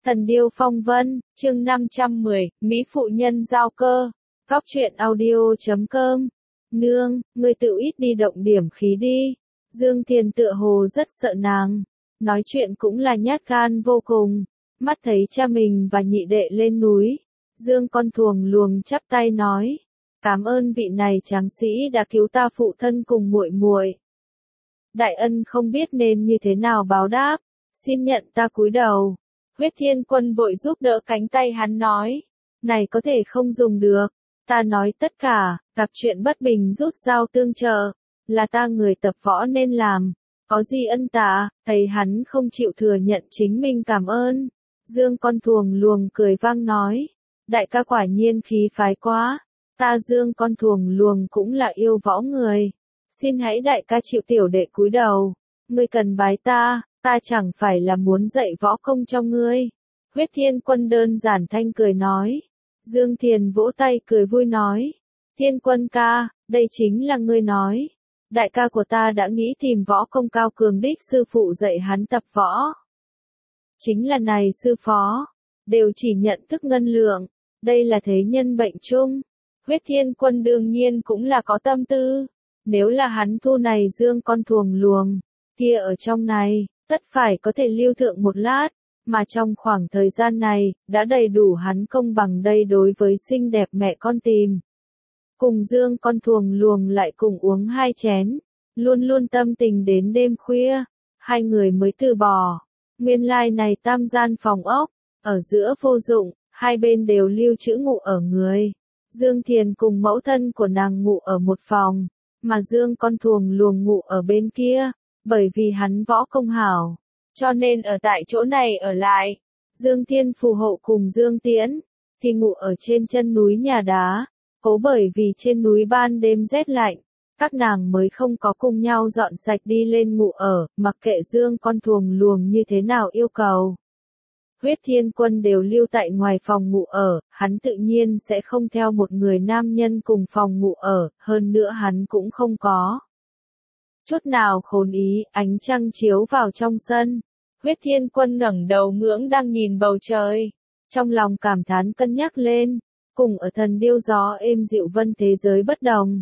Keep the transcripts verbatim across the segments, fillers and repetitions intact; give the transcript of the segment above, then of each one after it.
Thần điêu phong vân, chương năm trăm mười, Mỹ phụ nhân giao cơ. Góc truyện audio chấm com. Nương, ngươi tự ít đi động điểm khí đi. Dương Thiền tựa hồ rất sợ nàng. Nói chuyện cũng là nhát gan vô cùng. Mắt thấy cha mình và nhị đệ lên núi. Dương con thuồng luồng chắp tay nói. Cảm ơn vị này tráng sĩ đã cứu ta phụ thân cùng muội muội. Đại ân không biết nên như thế nào báo đáp. Xin nhận ta cúi đầu. Huyết Thiên Quân vội giúp đỡ cánh tay hắn nói. Này có thể không dùng được. Ta nói tất cả, gặp chuyện bất bình rút dao tương trợ. Là ta người tập võ nên làm. Có gì ân tạ, thấy hắn không chịu thừa nhận chính mình cảm ơn. Dương con thuồng luồng cười vang nói. Đại ca quả nhiên khí phái quá. Ta Dương con thuồng luồng cũng là yêu võ người. Xin hãy đại ca chịu tiểu đệ cúi đầu. Ngươi cần bái ta. Ta chẳng phải là muốn dạy võ công cho ngươi. Huyết Thiên Quân đơn giản thanh cười nói. Dương Thiền vỗ tay cười vui nói. Thiên Quân ca, đây chính là ngươi nói. Đại ca của ta đã nghĩ tìm võ công cao cường đích sư phụ dạy hắn tập võ. Chính là này sư phó. Đều chỉ nhận thức ngân lượng. Đây là thế nhân bệnh chung. Huyết Thiên Quân đương nhiên cũng là có tâm tư. Nếu là hắn thu này Dương con thuồng luồng. Kia ở trong này. Tất phải có thể lưu thượng một lát, mà trong khoảng thời gian này, đã đầy đủ hắn công bằng đây đối với xinh đẹp mẹ con tìm. Cùng Dương con thuồng luồng lại cùng uống hai chén, luôn luôn tâm tình đến đêm khuya, hai người mới từ bỏ. Nguyên lai này tam gian phòng ốc, ở giữa vô dụng, hai bên đều lưu trữ ngụ ở người. Dương Thiền cùng mẫu thân của nàng ngụ ở một phòng, mà Dương con thuồng luồng ngụ ở bên kia. Bởi vì hắn võ công hảo, cho nên ở tại chỗ này ở lại. Dương Thiên phù hộ cùng Dương Tiễn, thì ngụ ở trên chân núi nhà đá, cố bởi vì trên núi ban đêm rét lạnh, các nàng mới không có cùng nhau dọn sạch đi lên ngụ ở, mặc kệ Dương con thuồng luồng như thế nào yêu cầu. Huyết Thiên Quân đều lưu tại ngoài phòng ngụ ở, hắn tự nhiên sẽ không theo một người nam nhân cùng phòng ngụ ở, hơn nữa hắn cũng không có chút nào khốn ý, ánh trăng chiếu vào trong sân. Huyết Thiên Quân ngẩng đầu ngưỡng đang nhìn bầu trời. Trong lòng cảm thán cân nhắc lên, cùng ở thần điêu gió êm dịu vân thế giới bất đồng.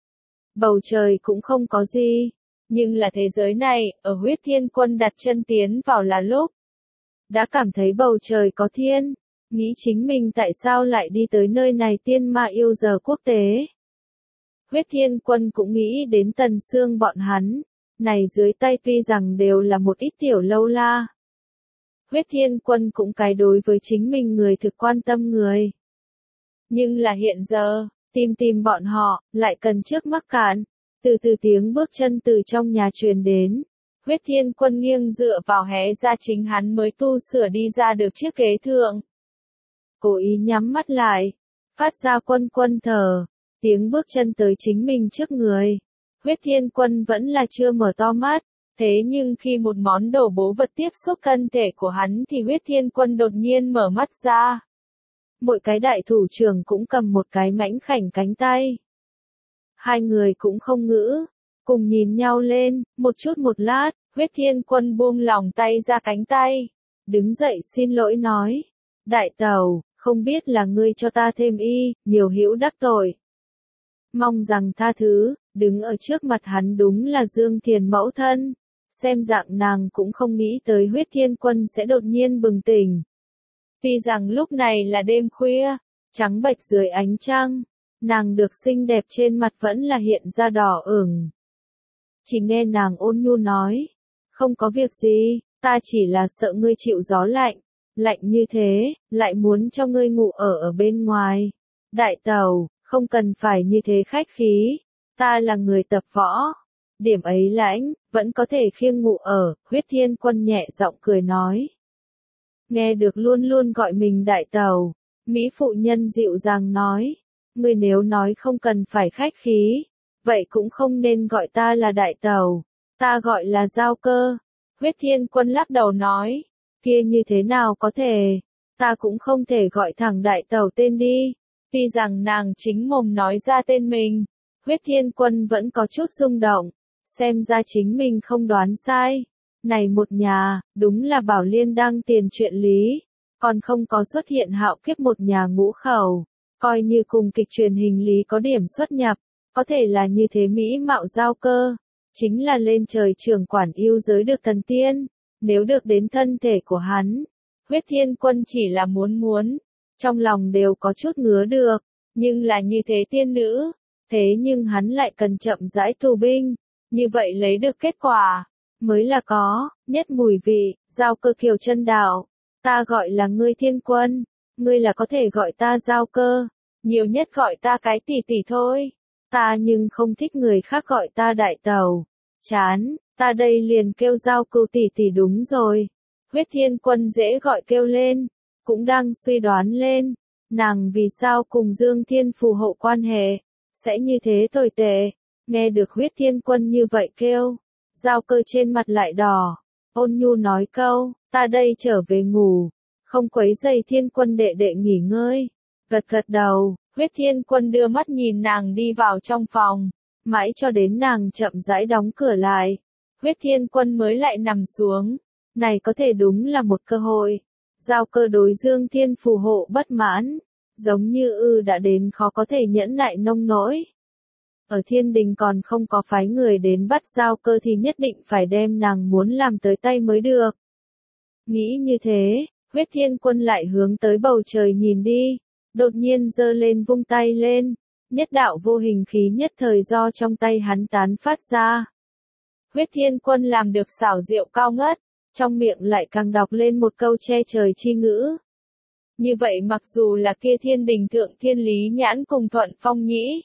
Bầu trời cũng không có gì, nhưng là thế giới này, ở Huyết Thiên Quân đặt chân tiến vào là lúc. Đã cảm thấy bầu trời có thiên, nghĩ chính mình tại sao lại đi tới nơi này tiên ma yêu giờ quốc tế. Huyết Thiên Quân cũng nghĩ đến Tần Sương bọn hắn, này dưới tay tuy rằng đều là một ít tiểu lâu la. Huyết Thiên Quân cũng cái đối với chính mình người thực quan tâm người. Nhưng là hiện giờ, tìm tìm bọn họ, lại cần trước mắc cạn, từ từ tiếng bước chân từ trong nhà truyền đến. Huyết Thiên Quân nghiêng dựa vào hé ra chính hắn mới tu sửa đi ra được chiếc ghế thượng. Cố ý nhắm mắt lại, phát ra quân quân thở. Tiếng bước chân tới chính mình trước người. Huyết Thiên Quân vẫn là chưa mở to mắt. Thế nhưng khi một món đồ bố vật tiếp xúc thân thể của hắn thì Huyết Thiên Quân đột nhiên mở mắt ra. Mỗi cái đại thủ trưởng cũng cầm một cái mảnh khảnh cánh tay. Hai người cũng không ngữ. Cùng nhìn nhau lên, một chút một lát, Huyết Thiên Quân buông lòng tay ra cánh tay. Đứng dậy xin lỗi nói. Đại tẩu, không biết là ngươi cho ta thêm y, nhiều hữu đắc tội. Mong rằng tha thứ, đứng ở trước mặt hắn đúng là Dương Thiền mẫu thân. Xem dạng nàng cũng không nghĩ tới Huyết Thiên Quân sẽ đột nhiên bừng tỉnh. Tuy rằng lúc này là đêm khuya, trắng bệch dưới ánh trăng, nàng được xinh đẹp trên mặt vẫn là hiện ra đỏ ửng. Chỉ nghe nàng ôn nhu nói, không có việc gì, ta chỉ là sợ ngươi chịu gió lạnh, lạnh như thế, lại muốn cho ngươi ngủ ở ở bên ngoài. Đại tẩu, không cần phải như thế khách khí, ta là người tập võ. Điểm ấy lãnh, vẫn có thể khiêng ngụ ở, Huyết Thiên Quân nhẹ giọng cười nói. Nghe được luôn luôn gọi mình đại tẩu, Mỹ phụ nhân dịu dàng nói, ngươi nếu nói không cần phải khách khí, vậy cũng không nên gọi ta là đại tẩu, ta gọi là giao cơ. Huyết Thiên Quân lắc đầu nói, kia như thế nào có thể, ta cũng không thể gọi thẳng đại tẩu tên đi. Tuy rằng nàng chính mồm nói ra tên mình, Huyết Thiên Quân vẫn có chút rung động, xem ra chính mình không đoán sai. Này một nhà, đúng là Bảo Liên đăng tiền chuyện lý. còn không có xuất hiện hạo kiếp một nhà ngũ khẩu, coi như cùng kịch truyền hình lý có điểm xuất nhập, có thể là như thế mỹ mạo giao cơ, chính là lên trời trưởng quản yêu giới được thần tiên, nếu được đến thân thể của hắn, Huyết Thiên Quân chỉ là muốn muốn, trong lòng đều có chút ngứa được, nhưng là như thế tiên nữ, thế nhưng hắn lại cần chậm rãi tù binh, như vậy lấy được kết quả, mới là có, nhất mùi vị, giao cơ kiều chân đạo, ta gọi là ngươi Thiên Quân, ngươi là có thể gọi ta giao cơ, nhiều nhất gọi ta cái tỷ tỷ thôi, ta nhưng không thích người khác gọi ta đại tẩu, chán, ta đây liền kêu giao cừu tỷ tỷ đúng rồi. Huyết Thiên Quân dễ gọi kêu lên, cũng đang suy đoán lên, nàng vì sao cùng Dương Thiên phù hộ quan hệ, sẽ như thế tồi tệ, nghe được Huyết Thiên Quân như vậy kêu, giao cơ trên mặt lại đỏ, ôn nhu nói câu, ta đây trở về ngủ, không quấy rầy Thiên Quân đệ đệ nghỉ ngơi, gật gật đầu, Huyết Thiên Quân đưa mắt nhìn nàng đi vào trong phòng, mãi cho đến nàng chậm rãi đóng cửa lại, Huyết Thiên Quân mới lại nằm xuống. Này có thể đúng là một cơ hội. Giao cơ đối Dương Thiên phù hộ bất mãn, giống như ư đã đến khó có thể nhẫn nại nông nỗi. Ở thiên đình còn không có phái người đến bắt giao cơ thì nhất định phải đem nàng muốn làm tới tay mới được. Nghĩ như thế, Huyết Thiên Quân lại hướng tới bầu trời nhìn đi, đột nhiên giơ lên vung tay lên, nhất đạo vô hình khí nhất thời do trong tay hắn tán phát ra. Huyết Thiên Quân làm được xảo diệu cao ngất, trong miệng lại càng đọc lên một câu che trời chi ngữ. Như vậy mặc dù là kia thiên đình thượng thiên lý nhãn cùng thuận phong nhĩ,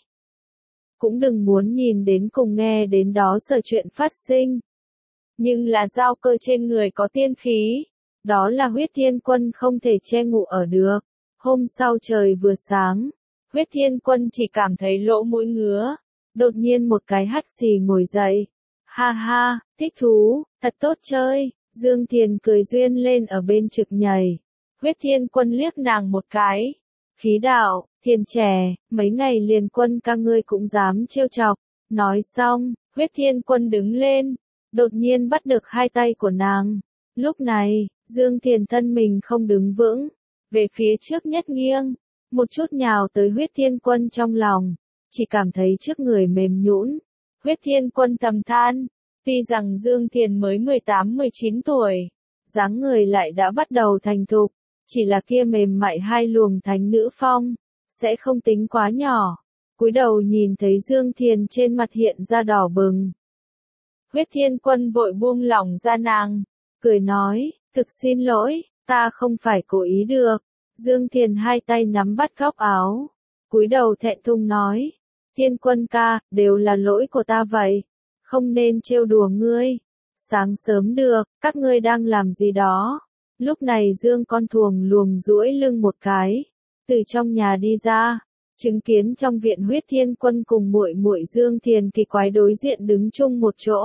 cũng đừng muốn nhìn đến cùng nghe đến đó sở chuyện phát sinh. Nhưng là giao cơ trên người có tiên khí, đó là Huyết Thiên Quân không thể che ngủ ở được. Hôm sau trời vừa sáng, Huyết Thiên Quân chỉ cảm thấy lỗ mũi ngứa, đột nhiên một cái hắt xì ngồi dậy. Ha ha, thích thú, thật tốt chơi. Dương Thiền cười duyên lên ở bên trực nhảy. Huyết Thiên Quân liếc nàng một cái. Khí đạo, Thiên trẻ, mấy ngày liền quân ca ngươi cũng dám trêu chọc. Nói xong, Huyết Thiên Quân đứng lên, đột nhiên bắt được hai tay của nàng. Lúc này, Dương Thiền thân mình không đứng vững, về phía trước nhất nghiêng, một chút nhào tới Huyết Thiên Quân trong lòng, chỉ cảm thấy trước người mềm nhũn. Huyết Thiên Quân thầm than. Tuy rằng Dương Thiền mới mười tám mười chín tuổi, dáng người lại đã bắt đầu thành thục, chỉ là kia mềm mại hai luồng thánh nữ phong, sẽ không tính quá nhỏ. Cúi đầu nhìn thấy Dương Thiền trên mặt hiện ra đỏ bừng. Huyết Thiên Quân vội buông lỏng ra nàng, cười nói, thực xin lỗi, ta không phải cố ý được. Dương Thiền hai tay nắm bắt góc áo, cúi đầu thẹn thùng nói, Thiên Quân ca, đều là lỗi của ta vậy. Không nên trêu đùa ngươi. Sáng sớm được, các ngươi đang làm gì đó. Lúc này Dương con thuồng luồng duỗi lưng một cái, từ trong nhà đi ra, chứng kiến trong viện Huyết Thiên Quân cùng muội muội Dương Thiền kỳ quái đối diện đứng chung một chỗ.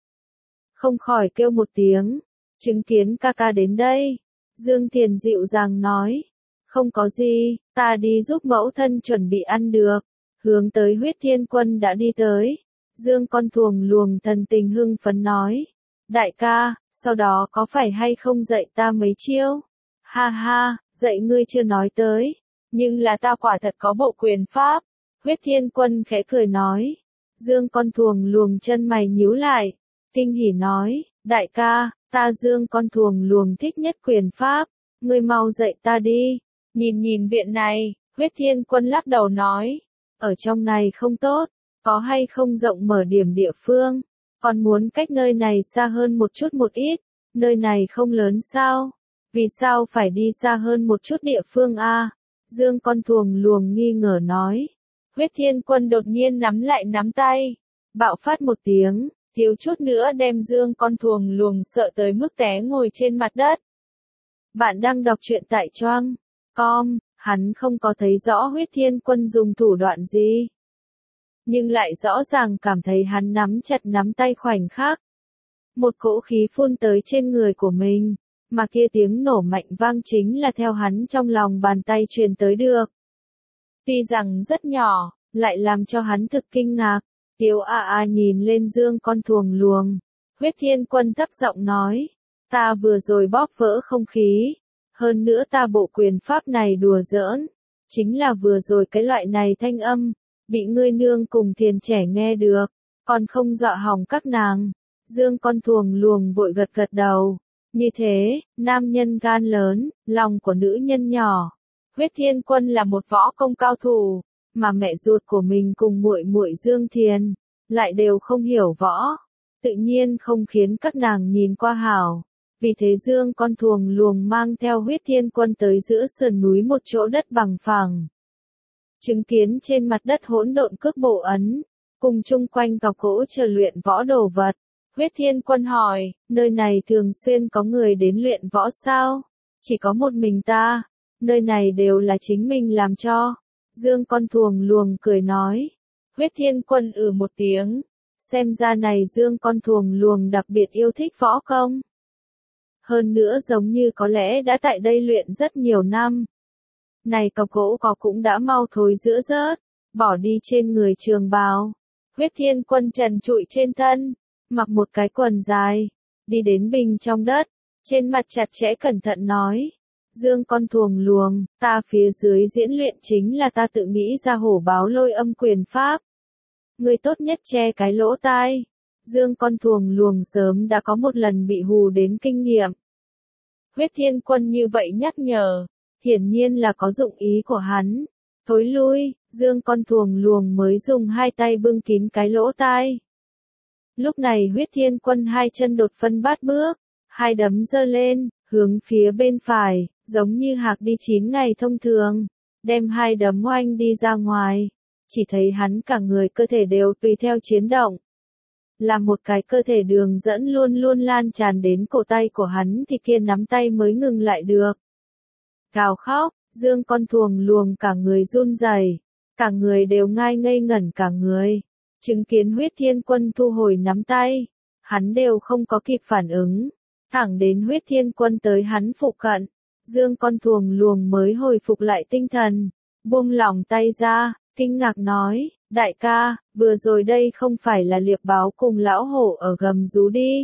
Không khỏi kêu một tiếng, chứng kiến ca ca đến đây. Dương Thiền dịu dàng nói, không có gì, ta đi giúp mẫu thân chuẩn bị ăn được. Hướng tới Huyết Thiên Quân đã đi tới. Dương con thuồng luồng thần tình hưng phấn nói, đại ca, sau đó có phải hay không dạy ta mấy chiêu? Ha ha, dạy ngươi chưa nói tới, nhưng là ta quả thật có bộ quyền pháp. Huyết Thiên Quân khẽ cười nói, Dương con thuồng luồng chân mày nhíu lại, kinh hỉ nói, đại ca, ta Dương con thuồng luồng thích nhất quyền pháp, ngươi mau dạy ta đi. Nhìn nhìn viện này, Huyết Thiên Quân lắc đầu nói, ở trong này không tốt. Có hay không rộng mở điểm địa phương, còn muốn cách nơi này xa hơn một chút một ít, nơi này không lớn sao, vì sao phải đi xa hơn một chút địa phương a? Dương con thuồng luồng nghi ngờ nói. Huyết Thiên Quân đột nhiên nắm lại nắm tay, bạo phát một tiếng, thiếu chút nữa đem Dương con thuồng luồng sợ tới mức té ngồi trên mặt đất. Bạn đang đọc truyện tại choang com, hắn không có thấy rõ Huyết Thiên Quân dùng thủ đoạn gì, nhưng lại rõ ràng cảm thấy hắn nắm chặt nắm tay khoảnh khắc. Một cỗ khí phun tới trên người của mình, mà kia tiếng nổ mạnh vang chính là theo hắn trong lòng bàn tay truyền tới được. Tuy rằng rất nhỏ, lại làm cho hắn thực kinh ngạc. Tiếu a a nhìn lên Dương con thuồng luồng. Huyết Thiên Quân thấp giọng nói, ta vừa rồi bóp vỡ không khí, Hơn nữa ta bộ quyền pháp này đùa giỡn. Chính là vừa rồi cái loại này thanh âm, bị ngươi nương cùng thiền trẻ nghe được, còn không dọa hỏng các nàng. Dương Con Thuồng Luồng vội gật gật đầu. Như thế, nam nhân gan lớn, lòng của nữ nhân nhỏ. Huyết Thiên Quân là một võ công cao thủ, mà mẹ ruột của mình cùng muội muội Dương Thiền lại đều không hiểu võ, tự nhiên không khiến các nàng nhìn qua hảo. Vì thế Dương Con Thuồng Luồng mang theo Huyết Thiên Quân tới giữa sườn núi một chỗ đất bằng phẳng. Chứng kiến trên mặt đất hỗn độn cước bộ ấn, cùng chung quanh cọc gỗ chờ luyện võ đồ vật. Huyết Thiên Quân hỏi, nơi này thường xuyên có người đến luyện võ sao? Chỉ có một mình ta, nơi này đều là chính mình làm cho. Dương Con Thuồng Luồng cười nói. Huyết Thiên Quân ừ một tiếng, xem ra này Dương Con Thuồng Luồng đặc biệt yêu thích võ công. Hơn nữa giống như có lẽ đã tại đây luyện rất nhiều năm. Này cọc gỗ có cũng đã mau thối rữa rớt, bỏ đi trên người trường bào. Huyết Thiên Quân trần trụi trên thân, mặc một cái quần dài, đi đến bình trong đất, trên mặt chặt chẽ cẩn thận nói. Dương Con Thuồng Luồng, ta phía dưới diễn luyện chính là ta tự nghĩ ra hổ báo lôi âm quyền pháp. Người tốt nhất che cái lỗ tai. Dương Con Thuồng Luồng sớm đã có một lần bị hù đến kinh nghiệm. Huyết Thiên Quân như vậy nhắc nhở, hiển nhiên là có dụng ý của hắn. Thối lui, Dương Con Thuồng Luồng mới dùng hai tay bưng kín cái lỗ tai. Lúc này Huyết Thiên Quân hai chân đột phân bát bước, hai đấm giơ lên, hướng phía bên phải, giống như hạc đi chín ngày thông thường, đem hai đấm oanh đi ra ngoài. Chỉ thấy hắn cả người cơ thể đều tùy theo chiến động. Là một cái cơ thể đường dẫn luôn luôn lan tràn đến cổ tay của hắn thì kia nắm tay mới ngừng lại được. Gào khóc, Dương Con Thuồng Luồng cả người run rẩy, cả người đều ngai ngây ngẩn cả người. Chứng kiến Huyết Thiên Quân thu hồi nắm tay, hắn đều không có kịp phản ứng. Thẳng đến Huyết Thiên Quân tới hắn phụ cận, Dương Con Thuồng Luồng mới hồi phục lại tinh thần, buông lỏng tay ra, kinh ngạc nói, đại ca, vừa rồi đây không phải là Liệp Báo cùng lão hổ ở gầm rú đi.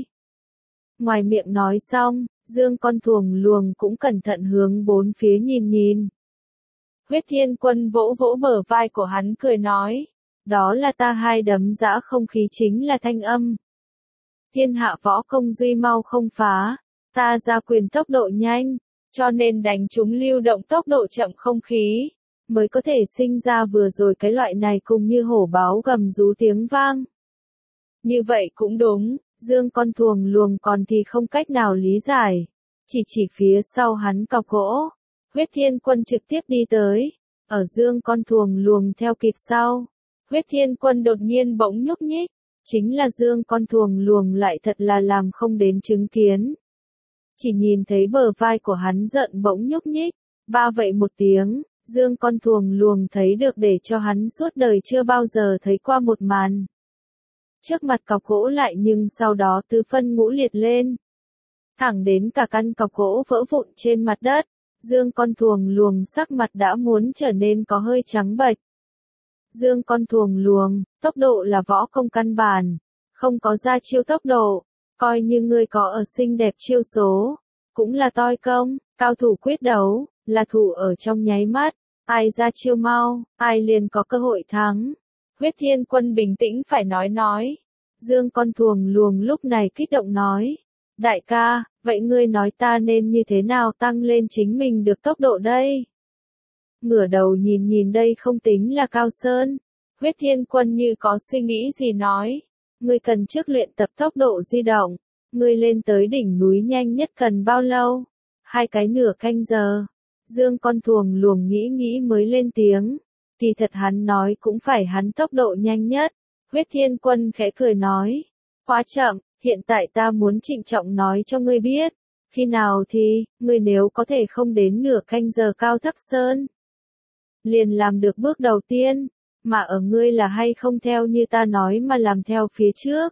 Ngoài miệng nói xong, Dương Con Thuồng Luồng cũng cẩn thận hướng bốn phía nhìn nhìn. Huyết Thiên Quân vỗ vỗ bờ vai của hắn cười nói, đó là ta hai đấm giã không khí chính là thanh âm. Thiên hạ võ công duy mau không phá, ta ra quyền tốc độ nhanh, cho nên đánh chúng lưu động tốc độ chậm không khí, mới có thể sinh ra vừa rồi cái loại này cùng như hổ báo gầm rú tiếng vang. Như vậy cũng đúng, Dương Con Thuồng Luồng còn thì không cách nào lý giải, chỉ chỉ phía sau hắn cọc gỗ. Huyết Thiên Quân trực tiếp đi tới, ở Dương Con Thuồng Luồng theo kịp sau. Huyết Thiên Quân đột nhiên bỗng nhúc nhích, chính là Dương Con Thuồng Luồng lại thật là làm không đến chứng kiến. Chỉ nhìn thấy bờ vai của hắn giận bỗng nhúc nhích, ba vậy một tiếng, Dương Con Thuồng Luồng thấy được để cho hắn suốt đời chưa bao giờ thấy qua một màn. Trước mặt cọc gỗ lại nhưng sau đó tứ phân ngũ liệt lên. Thẳng đến cả căn cọc gỗ vỡ vụn trên mặt đất, Dương Con Thuồng Luồng sắc mặt đã muốn trở nên có hơi trắng bệch. Dương Con Thuồng Luồng, tốc độ là võ công căn bản, không có ra chiêu tốc độ, coi như ngươi có ở xinh đẹp chiêu số, cũng là toi công, cao thủ quyết đấu, là thủ ở trong nháy mắt, ai ra chiêu mau, ai liền có cơ hội thắng. Huyết Thiên Quân bình tĩnh phải nói nói. Dương Con Thuồng Luồng lúc này kích động nói, đại ca, vậy ngươi nói ta nên như thế nào tăng lên chính mình được tốc độ đây? Ngửa đầu nhìn nhìn đây không tính là cao sơn. Huyết Thiên Quân như có suy nghĩ gì nói, ngươi cần trước luyện tập tốc độ di động, ngươi lên tới đỉnh núi nhanh nhất cần bao lâu? Hai cái nửa canh giờ. Dương Con Thuồng Luồng nghĩ nghĩ mới lên tiếng, kỳ thật hắn nói cũng phải hắn tốc độ nhanh nhất. Huyết Thiên Quân khẽ cười nói, quá chậm, hiện tại ta muốn trịnh trọng nói cho ngươi biết, khi nào thì, ngươi nếu có thể không đến nửa canh giờ cao thấp sơn, liền làm được bước đầu tiên, mà ở ngươi là hay không theo như ta nói mà làm theo phía trước.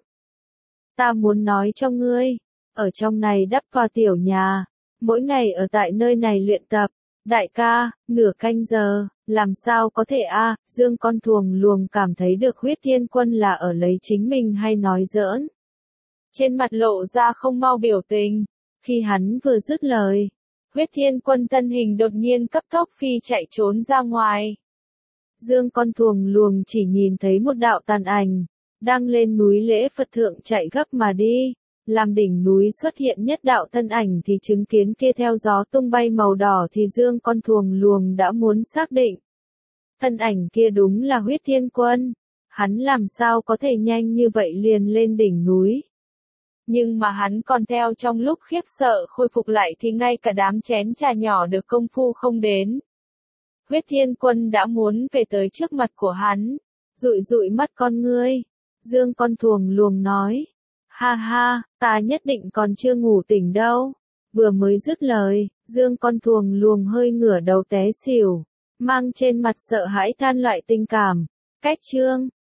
Ta muốn nói cho ngươi, ở trong này đắp vào tiểu nhà, mỗi ngày ở tại nơi này luyện tập, đại ca, nửa canh giờ, làm sao có thể a? À, Dương Con Thuồng Luồng cảm thấy được Huyết Thiên Quân là ở lấy chính mình hay nói giỡn. Trên mặt lộ ra không mau biểu tình, khi hắn vừa dứt lời, Huyết Thiên Quân thân hình đột nhiên cấp tốc phi chạy trốn ra ngoài. Dương Con Thuồng Luồng chỉ nhìn thấy một đạo tàn ảnh, đang lên núi Lễ Phật thượng chạy gấp mà đi. Làm đỉnh núi xuất hiện nhất đạo thân ảnh thì chứng kiến kia theo gió tung bay màu đỏ thì Dương Con Thuồng Luồng đã muốn xác định. Thân ảnh kia đúng là Huyết Thiên Quân. Hắn làm sao có thể nhanh như vậy liền lên đỉnh núi. Nhưng mà hắn còn theo trong lúc khiếp sợ khôi phục lại thì ngay cả đám chén trà nhỏ được công phu không đến. Huyết Thiên Quân đã muốn về tới trước mặt của hắn, dụi dụi mắt con ngươi. Dương Con Thuồng Luồng nói, ha ha, ta nhất định còn chưa ngủ tỉnh đâu. Vừa mới dứt lời, Dương Con Thuồng Luồng hơi ngửa đầu té xỉu, mang trên mặt sợ hãi than loại tình cảm. Cách chương